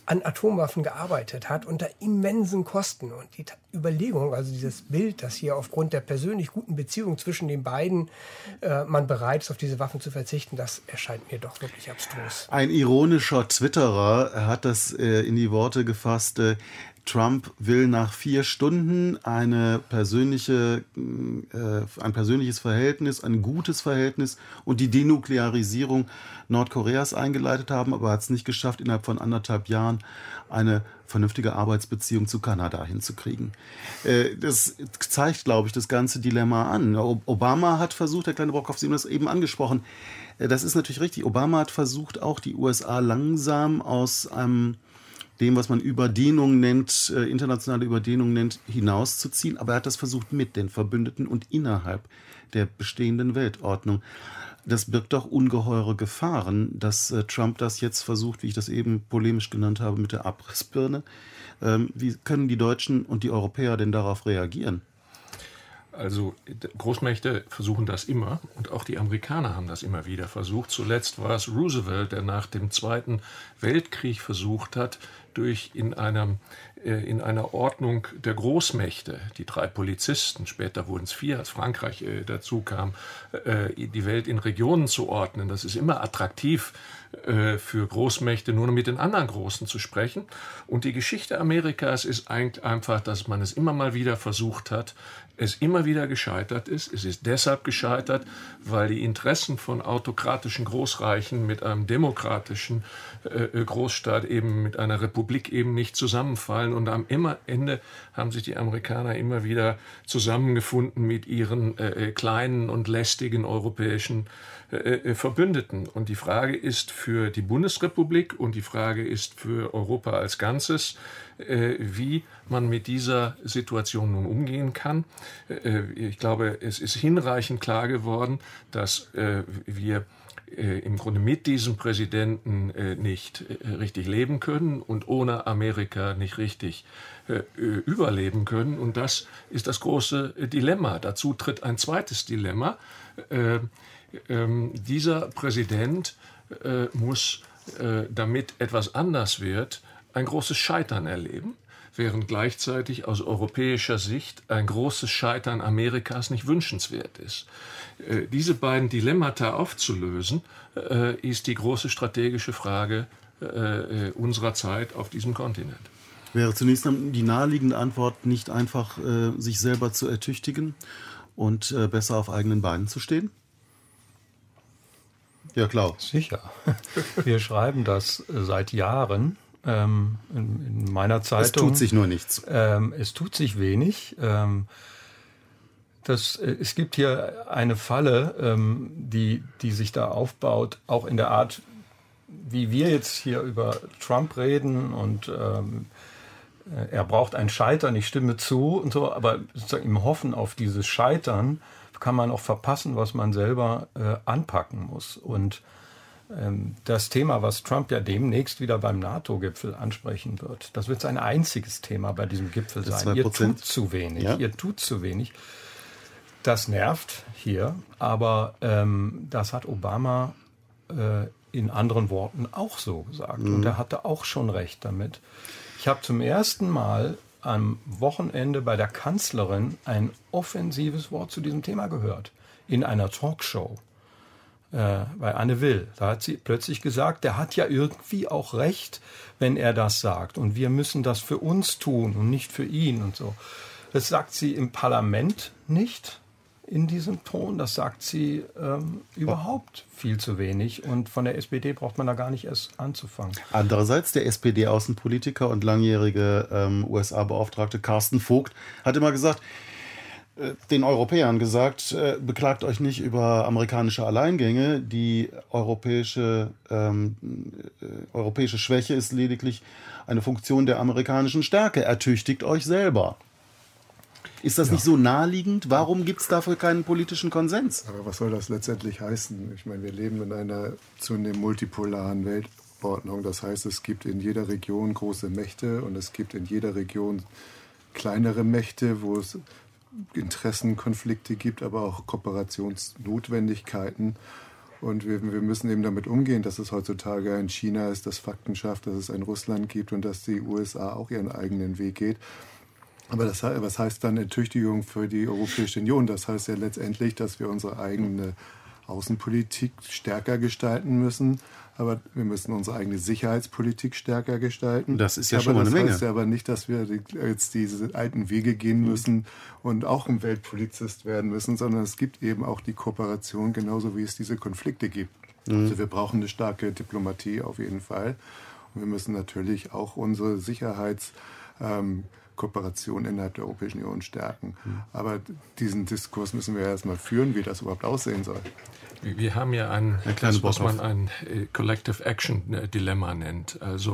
an Atomwaffen gearbeitet hat unter immensen Kosten. Und die Überlegung, also dieses Bild, dass hier aufgrund der persönlich guten Beziehung zwischen den beiden äh, man bereit ist, auf diese Waffen zu verzichten, das erscheint mir doch wirklich abstrus. Ein ironischer Twitterer hat das äh, in die Worte gefasst, äh, Trump will nach vier Stunden eine persönliche, äh, ein persönliches Verhältnis, ein gutes Verhältnis und die Denuklearisierung Nordkoreas eingeleitet haben, aber hat es nicht geschafft, innerhalb von anderthalb Jahren eine vernünftige Arbeitsbeziehung zu Kanada hinzukriegen. Äh, das zeigt, glaube ich, das ganze Dilemma an. Obama hat versucht, Herr Kleine-Brockhoff, Sie haben das eben angesprochen, äh, das ist natürlich richtig, Obama hat versucht, auch die U S A langsam aus einem dem, was man Überdehnung nennt, äh, internationale Überdehnung nennt, hinauszuziehen. Aber er hat das versucht mit den Verbündeten und innerhalb der bestehenden Weltordnung. Das birgt doch ungeheure Gefahren, dass äh, Trump das jetzt versucht, wie ich das eben polemisch genannt habe, mit der Abrissbirne. Ähm, wie können die Deutschen und die Europäer denn darauf reagieren? Also Großmächte versuchen das immer und auch die Amerikaner haben das immer wieder versucht. Zuletzt war es Roosevelt, der nach dem Zweiten Weltkrieg versucht hat, durch in einem in einer Ordnung der Großmächte, die drei Polizisten, später wurden es vier, als Frankreich äh, dazu kam, äh, die Welt in Regionen zu ordnen. Das ist immer attraktiv äh, für Großmächte, nur mit den anderen Großen zu sprechen. Und die Geschichte Amerikas ist eigentlich einfach, dass man es immer mal wieder versucht hat, es immer wieder gescheitert ist. Es ist deshalb gescheitert, weil die Interessen von autokratischen Großreichen mit einem demokratischen äh, Großstaat, eben mit einer Republik eben nicht zusammenfallen. Und am Ende haben sich die Amerikaner immer wieder zusammengefunden mit ihren äh, kleinen und lästigen europäischen äh, Verbündeten. Und die Frage ist für die Bundesrepublik und die Frage ist für Europa als Ganzes, äh, wie man mit dieser Situation nun umgehen kann. Äh, ich glaube, es ist hinreichend klar geworden, dass äh, wir im Grunde mit diesem Präsidenten äh, nicht äh, richtig leben können und ohne Amerika nicht richtig äh, überleben können. Und das ist das große Dilemma. Dazu tritt ein zweites Dilemma. Äh, äh, dieser Präsident äh, muss, äh, damit etwas anders wird, ein großes Scheitern erleben, während gleichzeitig aus europäischer Sicht ein großes Scheitern Amerikas nicht wünschenswert ist. Äh, diese beiden Dilemmata aufzulösen, äh, ist die große strategische Frage äh, unserer Zeit auf diesem Kontinent. Wäre zunächst die naheliegende Antwort, nicht einfach äh, sich selber zu ertüchtigen und äh, besser auf eigenen Beinen zu stehen? Ja, klar. Sicher. Wir schreiben das seit Jahren. Ähm, in, in meiner Zeitung. Es tut sich nur nichts. Ähm, es tut sich wenig. Ähm, das, äh, es gibt hier eine Falle, ähm, die, die sich da aufbaut, auch in der Art, wie wir jetzt hier über Trump reden und ähm, er braucht ein Scheitern, ich stimme zu und so, aber sozusagen im Hoffen auf dieses Scheitern kann man auch verpassen, was man selber äh, anpacken muss. Und das Thema, was Trump ja demnächst wieder beim NATO-Gipfel ansprechen wird, das wird sein einziges Thema bei diesem Gipfel sein. Ihr tut zu wenig, ja. ihr tut zu wenig. Das nervt hier, aber ähm, das hat Obama äh, in anderen Worten auch so gesagt. Mhm. Und er hatte auch schon recht damit. Ich habe zum ersten Mal am Wochenende bei der Kanzlerin ein offensives Wort zu diesem Thema gehört, in einer Talkshow. Äh, bei Anne Will. Da hat sie plötzlich gesagt, der hat ja irgendwie auch recht, wenn er das sagt. Und wir müssen das für uns tun und nicht für ihn und so. Das sagt sie im Parlament nicht in diesem Ton. Das sagt sie ähm, überhaupt viel zu wenig. Und von der S P D braucht man da gar nicht erst anzufangen. Andererseits der S P D-Außenpolitiker und langjährige ähm, U S A-Beauftragte Carsten Vogt hat immer gesagt, den Europäern gesagt, äh, beklagt euch nicht über amerikanische Alleingänge. Die europäische, ähm, äh, europäische Schwäche ist lediglich eine Funktion der amerikanischen Stärke. Ertüchtigt euch selber. Ist das ja. nicht so naheliegend? Warum gibt es dafür keinen politischen Konsens? Aber was soll das letztendlich heißen? Ich meine, wir leben in einer zunehmend multipolaren Weltordnung. Das heißt, es gibt in jeder Region große Mächte und es gibt in jeder Region kleinere Mächte, wo es Interessenkonflikte gibt, aber auch Kooperationsnotwendigkeiten. Und wir, wir müssen eben damit umgehen, dass es heutzutage ein China ist, das Fakten schafft, dass es ein Russland gibt und dass die U S A auch ihren eigenen Weg geht. Aber das, was heißt dann Ertüchtigung für die Europäische Union? Das heißt ja letztendlich, dass wir unsere eigene Außenpolitik stärker gestalten müssen. Aber wir müssen unsere eigene Sicherheitspolitik stärker gestalten. Das ist ja aber schon mal eine Menge. Das heißt ja aber nicht, dass wir jetzt diese alten Wege gehen müssen und auch ein Weltpolizist werden müssen, sondern es gibt eben auch die Kooperation, genauso wie es diese Konflikte gibt. Mhm. Also wir brauchen eine starke Diplomatie auf jeden Fall. Und wir müssen natürlich auch unsere Sicherheits- ähm, Kooperation innerhalb der Europäischen Union stärken. Aber diesen Diskurs müssen wir erstmal führen, wie das überhaupt aussehen soll. Wir haben ja ein, ein das, was man ein Collective Action Dilemma nennt. Also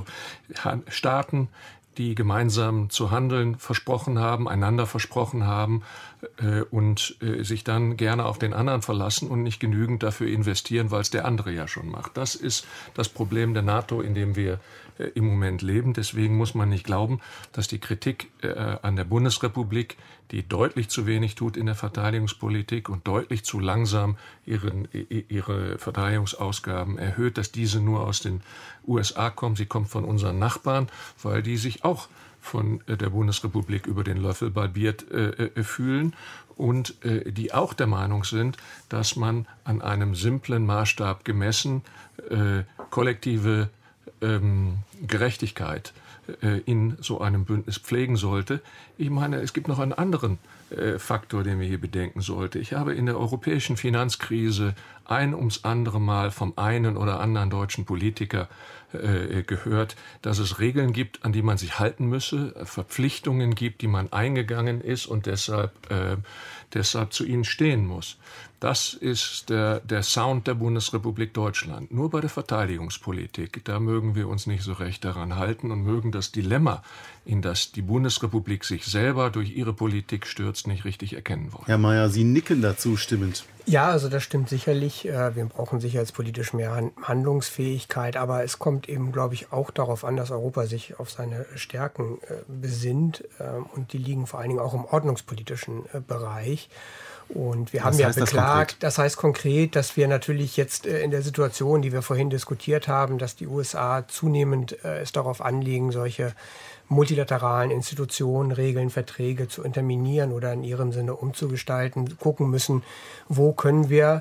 Staaten, die gemeinsam zu handeln versprochen haben, einander versprochen haben äh, und äh, sich dann gerne auf den anderen verlassen und nicht genügend dafür investieren, weil es der andere ja schon macht. Das ist das Problem der NATO, in dem wir äh, im Moment leben. Deswegen muss man nicht glauben, dass die Kritik äh, an der Bundesrepublik, die deutlich zu wenig tut in der Verteidigungspolitik und deutlich zu langsam ihren, ihre Verteidigungsausgaben erhöht, dass diese nur aus den U S A kommt. Sie kommt von unseren Nachbarn, weil die sich auch von der Bundesrepublik über den Löffel balbiert äh, fühlen und äh, die auch der Meinung sind, dass man an einem simplen Maßstab gemessen äh, kollektive ähm, Gerechtigkeit äh, in so einem Bündnis pflegen sollte. Ich meine, es gibt noch einen anderen äh, Faktor, den wir hier bedenken sollten. Ich habe in der europäischen Finanzkrise ein ums andere Mal vom einen oder anderen deutschen Politiker äh, gehört, dass es Regeln gibt, an die man sich halten müsse, Verpflichtungen gibt, die man eingegangen ist und deshalb, äh, deshalb zu ihnen stehen muss. Das ist der, der Sound der Bundesrepublik Deutschland. Nur bei der Verteidigungspolitik, da mögen wir uns nicht so recht daran halten und mögen das Dilemma, in das die Bundesrepublik sich selber durch ihre Politik stürzt, nicht richtig erkennen wollen. Herr Mayer, Sie nicken dazu stimmend. Ja, also das stimmt sicherlich. Wir brauchen sicherheitspolitisch mehr Handlungsfähigkeit, aber es kommt eben, glaube ich, auch darauf an, dass Europa sich auf seine Stärken besinnt und die liegen vor allen Dingen auch im ordnungspolitischen Bereich. Und wir haben ja beklagt, das heißt konkret, dass wir natürlich jetzt in der Situation, die wir vorhin diskutiert haben, dass die U S A zunehmend es darauf anlegen, solche multilateralen Institutionen, Regeln, Verträge zu interminieren oder in ihrem Sinne umzugestalten, gucken müssen, wo können wir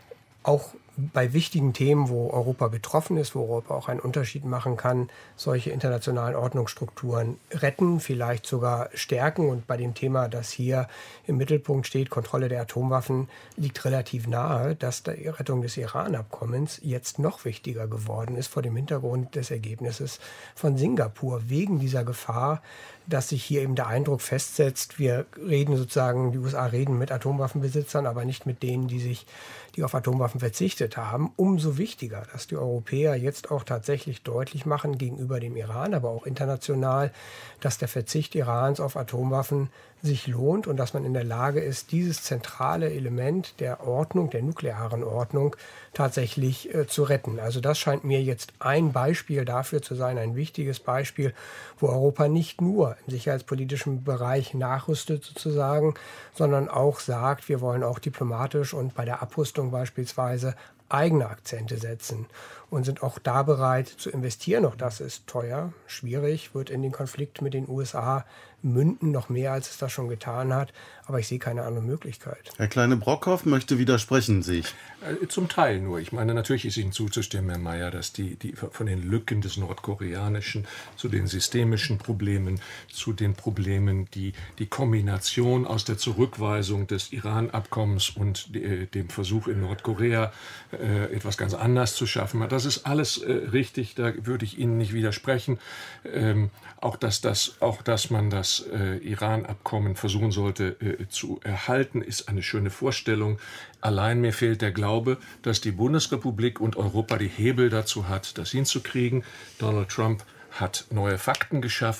auch bei wichtigen Themen, wo Europa betroffen ist, wo Europa auch einen Unterschied machen kann, solche internationalen Ordnungsstrukturen retten, vielleicht sogar stärken. Und bei dem Thema, das hier im Mittelpunkt steht, Kontrolle der Atomwaffen, liegt relativ nahe, dass die Rettung des Iran-Abkommens jetzt noch wichtiger geworden ist vor dem Hintergrund des Ergebnisses von Singapur, wegen dieser Gefahr, dass sich hier eben der Eindruck festsetzt, wir reden sozusagen, die U S A reden mit Atomwaffenbesitzern, aber nicht mit denen, die sich, die auf Atomwaffen verzichtet haben. Umso wichtiger, dass die Europäer jetzt auch tatsächlich deutlich machen gegenüber dem Iran, aber auch international, dass der Verzicht Irans auf Atomwaffen sich lohnt und dass man in der Lage ist, dieses zentrale Element der Ordnung, der nuklearen Ordnung, tatsächlich äh, zu retten. Also das scheint mir jetzt ein Beispiel dafür zu sein, ein wichtiges Beispiel, wo Europa nicht nur im sicherheitspolitischen Bereich nachrüstet sozusagen, sondern auch sagt, wir wollen auch diplomatisch und bei der Abrüstung beispielsweise eigene Akzente setzen und sind auch da bereit zu investieren. Auch das ist teuer, schwierig, wird in den Konflikt mit den U S A münden, noch mehr als es das schon getan hat. Aber ich sehe keine andere Möglichkeit. Herr Kleine-Brockhoff möchte widersprechen, sehe ich. Zum Teil nur. Ich meine, natürlich ist Ihnen zuzustimmen, Herr Mayer, dass die, die von den Lücken des Nordkoreanischen zu den systemischen Problemen, zu den Problemen, die die Kombination aus der Zurückweisung des Iran-Abkommens und de, dem Versuch in Nordkorea äh, etwas ganz anders zu schaffen hat. Das ist alles äh, richtig, da würde ich Ihnen nicht widersprechen. Ähm, auch, dass das, auch, dass man das äh, Iran-Abkommen versuchen sollte äh, zu erhalten, ist eine schöne Vorstellung. Allein mir fehlt der Glaube, dass die Bundesrepublik und Europa die Hebel dazu hat, das hinzukriegen. Donald Trump hat neue Fakten geschaffen,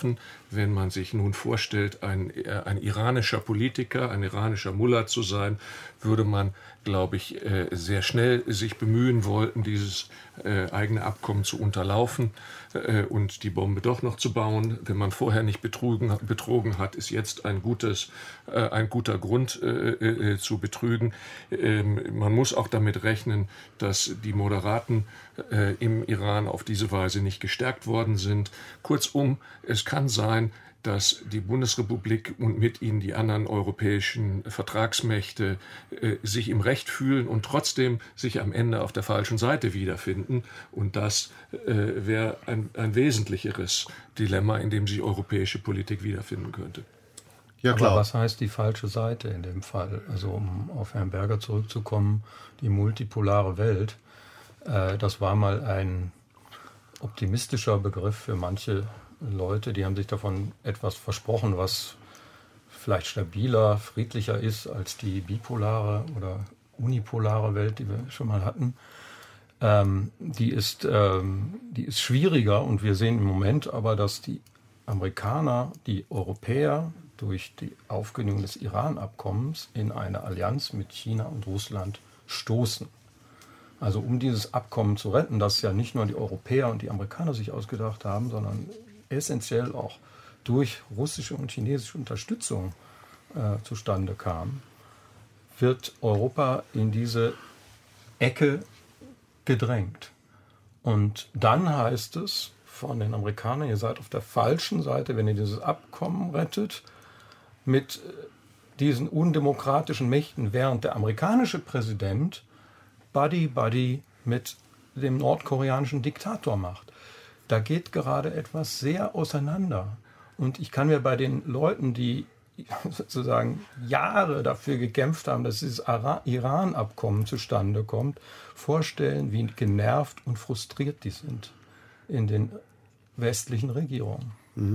wenn man sich nun vorstellt, ein, ein iranischer Politiker, ein iranischer Mullah zu sein, würde man, glaube ich, sehr schnell sich bemühen wollten, dieses eigene Abkommen zu unterlaufen und die Bombe doch noch zu bauen. Wenn man vorher nicht betrogen, betrogen hat, ist jetzt ein, gutes, ein guter Grund zu betrügen. Man muss auch damit rechnen, dass die Moderaten im Iran auf diese Weise nicht gestärkt worden sind. Kurzum, es kann sein, dass die Bundesrepublik und mit ihnen die anderen europäischen Vertragsmächte äh, sich im Recht fühlen und trotzdem sich am Ende auf der falschen Seite wiederfinden. Und das äh, wäre ein, ein wesentlicheres Dilemma, in dem sich europäische Politik wiederfinden könnte. Ja, klar. Aber was heißt die falsche Seite in dem Fall? Also um auf Herrn Berger zurückzukommen, die multipolare Welt, äh, das war mal ein optimistischer Begriff für manche Leute, die haben sich davon etwas versprochen, was vielleicht stabiler, friedlicher ist als die bipolare oder unipolare Welt, die wir schon mal hatten. Ähm, die ist, ähm, die ist schwieriger und wir sehen im Moment aber, dass die Amerikaner, die Europäer durch die Aufkündigung des Iran-Abkommens in eine Allianz mit China und Russland stoßen. Also um dieses Abkommen zu retten, das ja nicht nur die Europäer und die Amerikaner sich ausgedacht haben, sondern essentiell auch durch russische und chinesische Unterstützung äh, zustande kam, wird Europa in diese Ecke gedrängt. Und dann heißt es von den Amerikanern, ihr seid auf der falschen Seite, wenn ihr dieses Abkommen rettet, mit diesen undemokratischen Mächten, während der amerikanische Präsident Buddy-Buddy mit dem nordkoreanischen Diktator macht. Da geht gerade etwas sehr auseinander. Und ich kann mir bei den Leuten, die sozusagen Jahre dafür gekämpft haben, dass dieses Iran-Abkommen zustande kommt, vorstellen, wie genervt und frustriert die sind in den westlichen Regierungen. Mhm.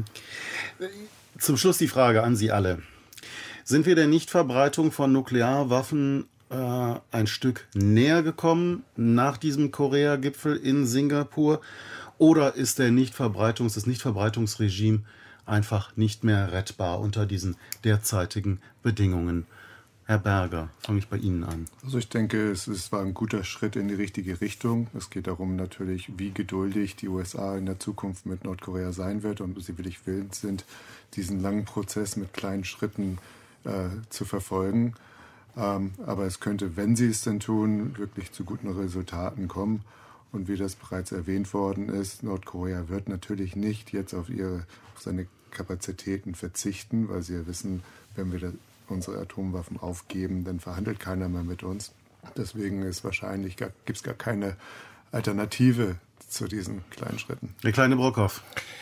Zum Schluss die Frage an Sie alle. Sind wir der Nichtverbreitung von Nuklearwaffen äh, ein Stück näher gekommen nach diesem Korea-Gipfel in Singapur? Oder ist der Nichtverbreitungs-, das Nichtverbreitungsregime einfach nicht mehr rettbar unter diesen derzeitigen Bedingungen? Herr Berger, fange ich bei Ihnen an. Also ich denke, es, es war ein guter Schritt in die richtige Richtung. Es geht darum natürlich, wie geduldig die U S A in der Zukunft mit Nordkorea sein wird und ob sie wirklich willens sind, diesen langen Prozess mit kleinen Schritten äh, zu verfolgen. Ähm, aber es könnte, wenn sie es denn tun, wirklich zu guten Resultaten kommen. Und wie das bereits erwähnt worden ist, Nordkorea wird natürlich nicht jetzt auf, ihre, auf seine Kapazitäten verzichten, weil sie ja wissen, wenn wir da unsere Atomwaffen aufgeben, dann verhandelt keiner mehr mit uns. Deswegen ist wahrscheinlich gar, gibt es gar keine Alternative zu diesen kleinen Schritten. Der kleine Brockhoff.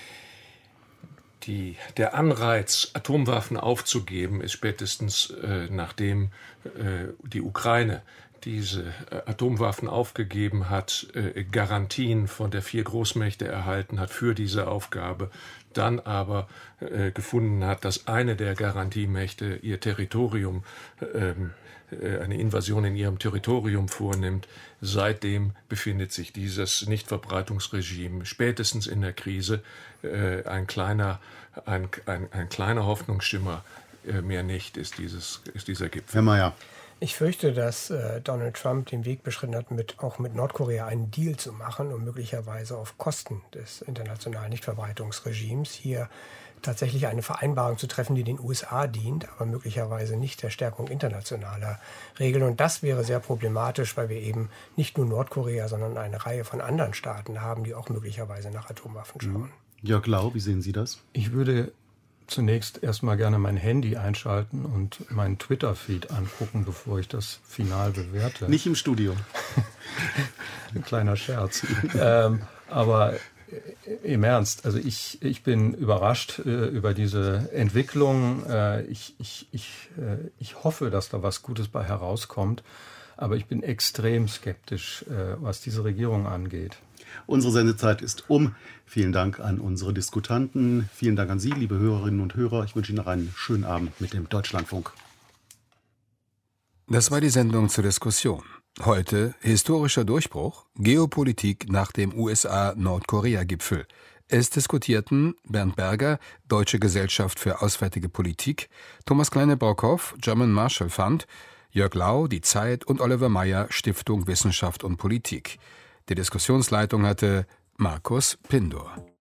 Die, der Anreiz, Atomwaffen aufzugeben, ist spätestens äh, nachdem äh, die Ukraine diese äh, Atomwaffen aufgegeben hat, äh, Garantien von der vier Großmächte erhalten hat für diese Aufgabe, dann aber äh, gefunden hat, dass eine der Garantiemächte ihr Territorium, äh, eine Invasion in ihrem Territorium vornimmt. Seitdem befindet sich dieses Nichtverbreitungsregime spätestens in der Krise. Äh, ein, kleiner, ein, ein, ein kleiner Hoffnungsschimmer, äh, mehr nicht, ist, dieses, ist dieser Gipfel. Herr Mayer. Ich fürchte, dass äh, Donald Trump den Weg beschritten hat, mit, auch mit Nordkorea einen Deal zu machen und möglicherweise auf Kosten des internationalen Nichtverbreitungsregimes hier tatsächlich eine Vereinbarung zu treffen, die den U S A dient, aber möglicherweise nicht der Stärkung internationaler Regeln. Und das wäre sehr problematisch, weil wir eben nicht nur Nordkorea, sondern eine Reihe von anderen Staaten haben, die auch möglicherweise nach Atomwaffen schauen. Jörg Lau, wie sehen Sie das? Ich würde zunächst erstmal gerne mein Handy einschalten und meinen Twitter-Feed angucken, bevor ich das final bewerte. Nicht im Studio. Ein kleiner Scherz. ähm, aber im Ernst, also ich, ich bin überrascht äh, über diese Entwicklung. Äh, ich, ich, ich, äh, ich hoffe, dass da was Gutes bei herauskommt, aber ich bin extrem skeptisch, äh, was diese Regierung angeht. Unsere Sendezeit ist um. Vielen Dank an unsere Diskutanten. Vielen Dank an Sie, liebe Hörerinnen und Hörer. Ich wünsche Ihnen noch einen schönen Abend mit dem Deutschlandfunk. Das war die Sendung zur Diskussion. Heute historischer Durchbruch, Geopolitik nach dem U S A-Nordkorea-Gipfel. Es diskutierten Bernd Berger, Deutsche Gesellschaft für Auswärtige Politik, Thomas Kleine-Brockhoff, German Marshall Fund, Jörg Lau, Die Zeit und Oliver Meyer, Stiftung Wissenschaft und Politik. Die Diskussionsleitung hatte Markus Pindor.